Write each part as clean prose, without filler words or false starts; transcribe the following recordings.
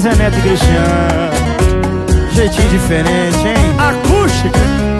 Zé Neto e Cristiano. Jeitinho diferente, hein? Acústica.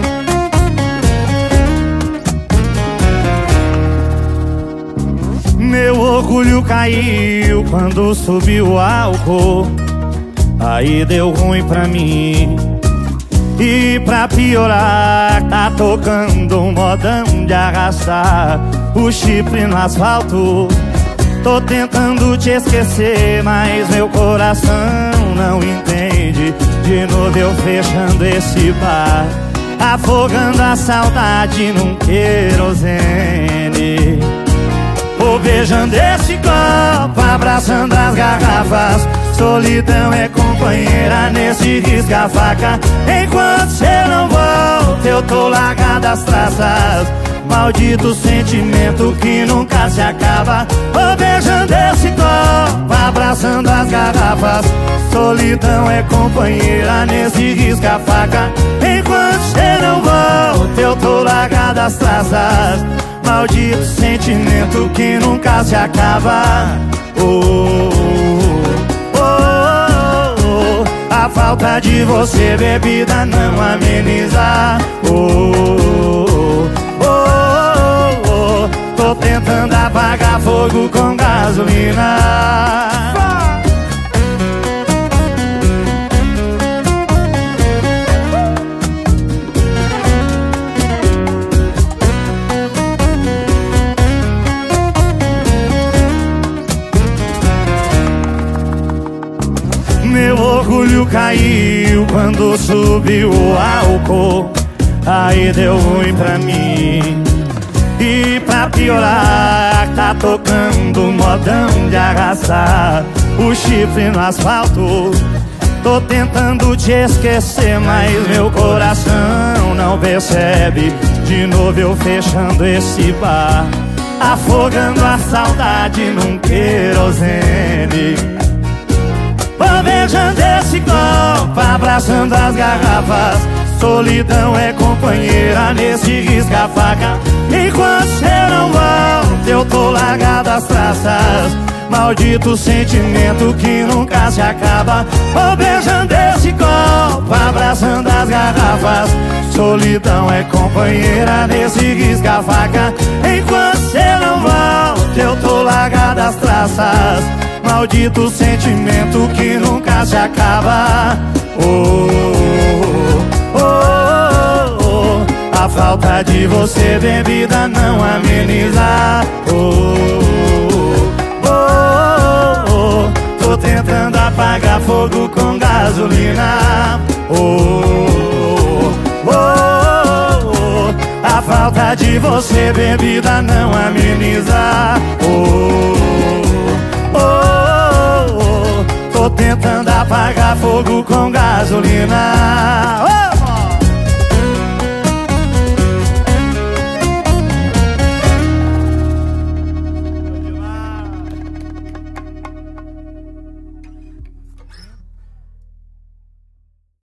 Meu orgulho caiu quando subiu o álcool. Aí deu ruim pra mim. E pra piorar, tá tocando um modão de arrastar o chifre no asfalto. Tô tentando te esquecer, mas meu coração não entende. De novo eu fechando esse bar, afogando a saudade num querosene. Vou beijando esse copo, abraçando as garrafas. Solidão é companheira nesse risca-faca. Enquanto cê não volta, eu tô largado as traças. Maldito sentimento que nunca se acaba. Vou beijando esse copo, abraçando as garrafas. Solidão é companheira nesse risca-faca. Enquanto cê não volta, eu tô largado as traças. Maldito sentimento que nunca se acaba. A falta de você, bebida, não ameniza. Tô tentando apagar fogo com gasolina. Meu orgulho caiu quando subiu o álcool. Aí deu ruim pra mim. E pra piorar, tá tocando um modão de arrastar o chifre no asfalto. Tô tentando te esquecer, mas meu coração não percebe. De novo eu fechando esse bar, afogando a saudade num querosene. Vou beijando esse copo, abraçando as garrafas. Solidão é companheira nesse risca-faca. Enquanto cê não volta, eu tô largado as traças. Maldito sentimento que nunca se acaba. Vou beijando esse copo, abraçando as garrafas. Solidão é companheira nesse risca-faca. Enquanto cê não volta, eu tô largado as traças. Maldito sentimento que nunca se acaba. A falta de você, bebida, não ameniza. Tô tentando apagar fogo com gasolina. A falta de você, bebida, não ameniza. Tô tentando apagar fogo com gasolina.